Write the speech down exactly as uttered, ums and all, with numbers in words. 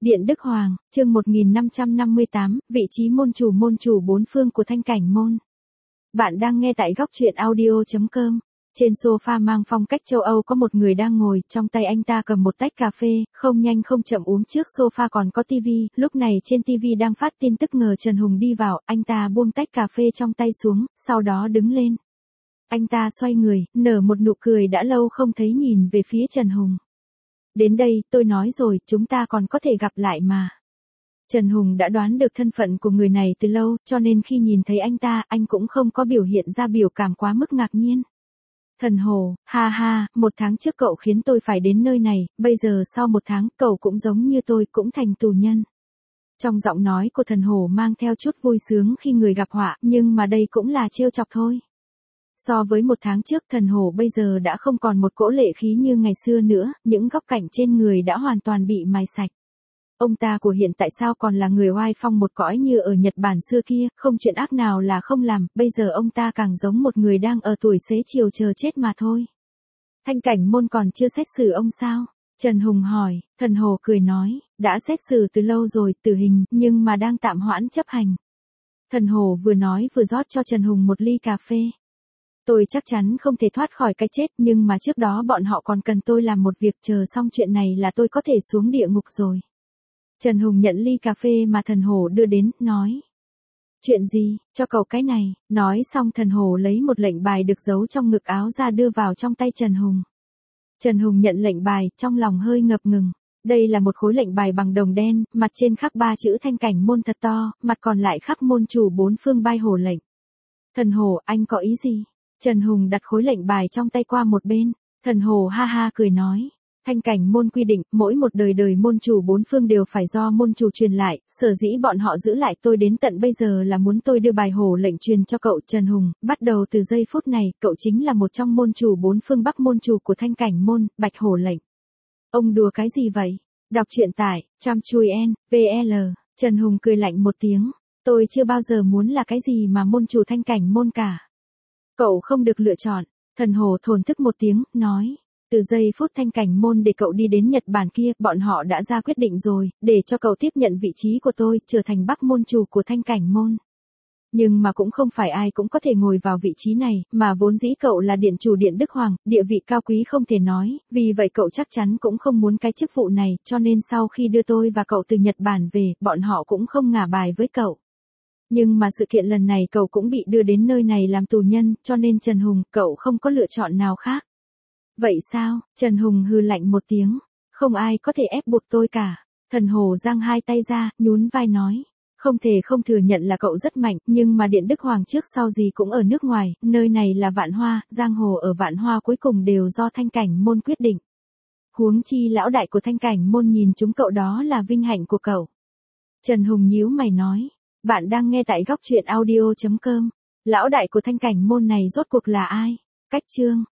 Điện Đức Hoàng, chương một nghìn năm trăm năm mươi tám, vị trí môn chủ môn chủ bốn phương của Thanh Cảnh Môn. Bạn đang nghe tại góc truyện audio chấm com. Trên sofa mang phong cách châu Âu có một người đang ngồi, trong tay anh ta cầm một tách cà phê, không nhanh không chậm uống, trước sofa còn có tivi, lúc này trên tivi đang phát tin tức ngờ Trần Hùng đi vào, anh ta buông tách cà phê trong tay xuống, sau đó đứng lên. Anh ta xoay người, nở một nụ cười đã lâu không thấy nhìn về phía Trần Hùng. Đến đây, tôi nói rồi, chúng ta còn có thể gặp lại mà. Trần Hùng đã đoán được thân phận của người này từ lâu, cho nên khi nhìn thấy anh ta, anh cũng không có biểu hiện ra biểu cảm quá mức ngạc nhiên. Thần Hồ, ha ha, một tháng trước cậu khiến tôi phải đến nơi này, bây giờ sau một tháng, cậu cũng giống như tôi, cũng thành tù nhân. Trong giọng nói của Thần Hồ mang theo chút vui sướng khi người gặp họa, nhưng mà đây cũng là trêu chọc thôi. So với một tháng trước, Thần Hồ bây giờ đã không còn một cỗ lệ khí như ngày xưa nữa, những góc cạnh trên người đã hoàn toàn bị mài sạch. Ông ta của hiện tại sao còn là người oai phong một cõi như ở Nhật Bản xưa kia, không chuyện ác nào là không làm, bây giờ ông ta càng giống một người đang ở tuổi xế chiều chờ chết mà thôi. Thanh Cảnh Môn còn chưa xét xử ông sao? Trần Hùng hỏi. Thần Hồ cười nói, đã xét xử từ lâu rồi, tử hình, nhưng mà đang tạm hoãn chấp hành. Thần Hồ vừa nói vừa rót cho Trần Hùng một ly cà phê. Tôi chắc chắn không thể thoát khỏi cái chết, nhưng mà trước đó bọn họ còn cần tôi làm một việc, chờ xong chuyện này là tôi có thể xuống địa ngục rồi. Trần Hùng nhận ly cà phê mà Thần Hồ đưa đến, nói. Chuyện gì, cho cậu cái này, nói xong Thần Hồ lấy một lệnh bài được giấu trong ngực áo ra đưa vào trong tay Trần Hùng. Trần Hùng nhận lệnh bài, trong lòng hơi ngập ngừng. Đây là một khối lệnh bài bằng đồng đen, mặt trên khắc ba chữ Thanh Cảnh Môn thật to, mặt còn lại khắc môn chủ bốn phương bai hồ lệnh. Thần Hồ, anh có ý gì? Trần Hùng đặt khối lệnh bài trong tay qua một bên. Thần Hồ ha ha cười nói. Thanh Cảnh Môn quy định, mỗi một đời đời môn chủ bốn phương đều phải do môn chủ truyền lại, sở dĩ bọn họ giữ lại tôi đến tận bây giờ là muốn tôi đưa bài hổ lệnh truyền cho cậu. Trần Hùng, bắt đầu từ giây phút này, cậu chính là một trong môn chủ bốn phương Bắc, môn chủ của Thanh Cảnh Môn, bạch hổ lệnh. Ông đùa cái gì vậy? Đọc truyện tại, Chăm Chui N, V L, Trần Hùng cười lạnh một tiếng. Tôi chưa bao giờ muốn là cái gì mà môn chủ Thanh Cảnh Môn cả. Cậu không được lựa chọn. Thần Hồ thổn thức một tiếng, nói. Từ giây phút Thanh Cảnh Môn để cậu đi đến Nhật Bản kia, bọn họ đã ra quyết định rồi, để cho cậu tiếp nhận vị trí của tôi, trở thành Bắc môn chủ của Thanh Cảnh Môn. Nhưng mà cũng không phải ai cũng có thể ngồi vào vị trí này, mà vốn dĩ cậu là điện chủ Điện Đức Hoàng, địa vị cao quý không thể nói, vì vậy cậu chắc chắn cũng không muốn cái chức vụ này, cho nên sau khi đưa tôi và cậu từ Nhật Bản về, bọn họ cũng không ngả bài với cậu. Nhưng mà sự kiện lần này cậu cũng bị đưa đến nơi này làm tù nhân, cho nên Trần Hùng, cậu không có lựa chọn nào khác. Vậy sao? Trần Hùng hừ lạnh một tiếng. Không ai có thể ép buộc tôi cả. Thần Hồ giang hai tay ra, nhún vai nói. Không thể không thừa nhận là cậu rất mạnh, nhưng mà Điện Đức Hoàng trước sau gì cũng ở nước ngoài, nơi này là Vạn Hoa, giang hồ ở Vạn Hoa cuối cùng đều do Thanh Cảnh Môn quyết định. Huống chi lão đại của Thanh Cảnh Môn nhìn chúng cậu, đó là vinh hạnh của cậu. Trần Hùng nhíu mày nói. Bạn đang nghe tại góc truyện audio chấm com. Lão đại của Thanh Cảnh Môn này rốt cuộc là ai? Cách chương.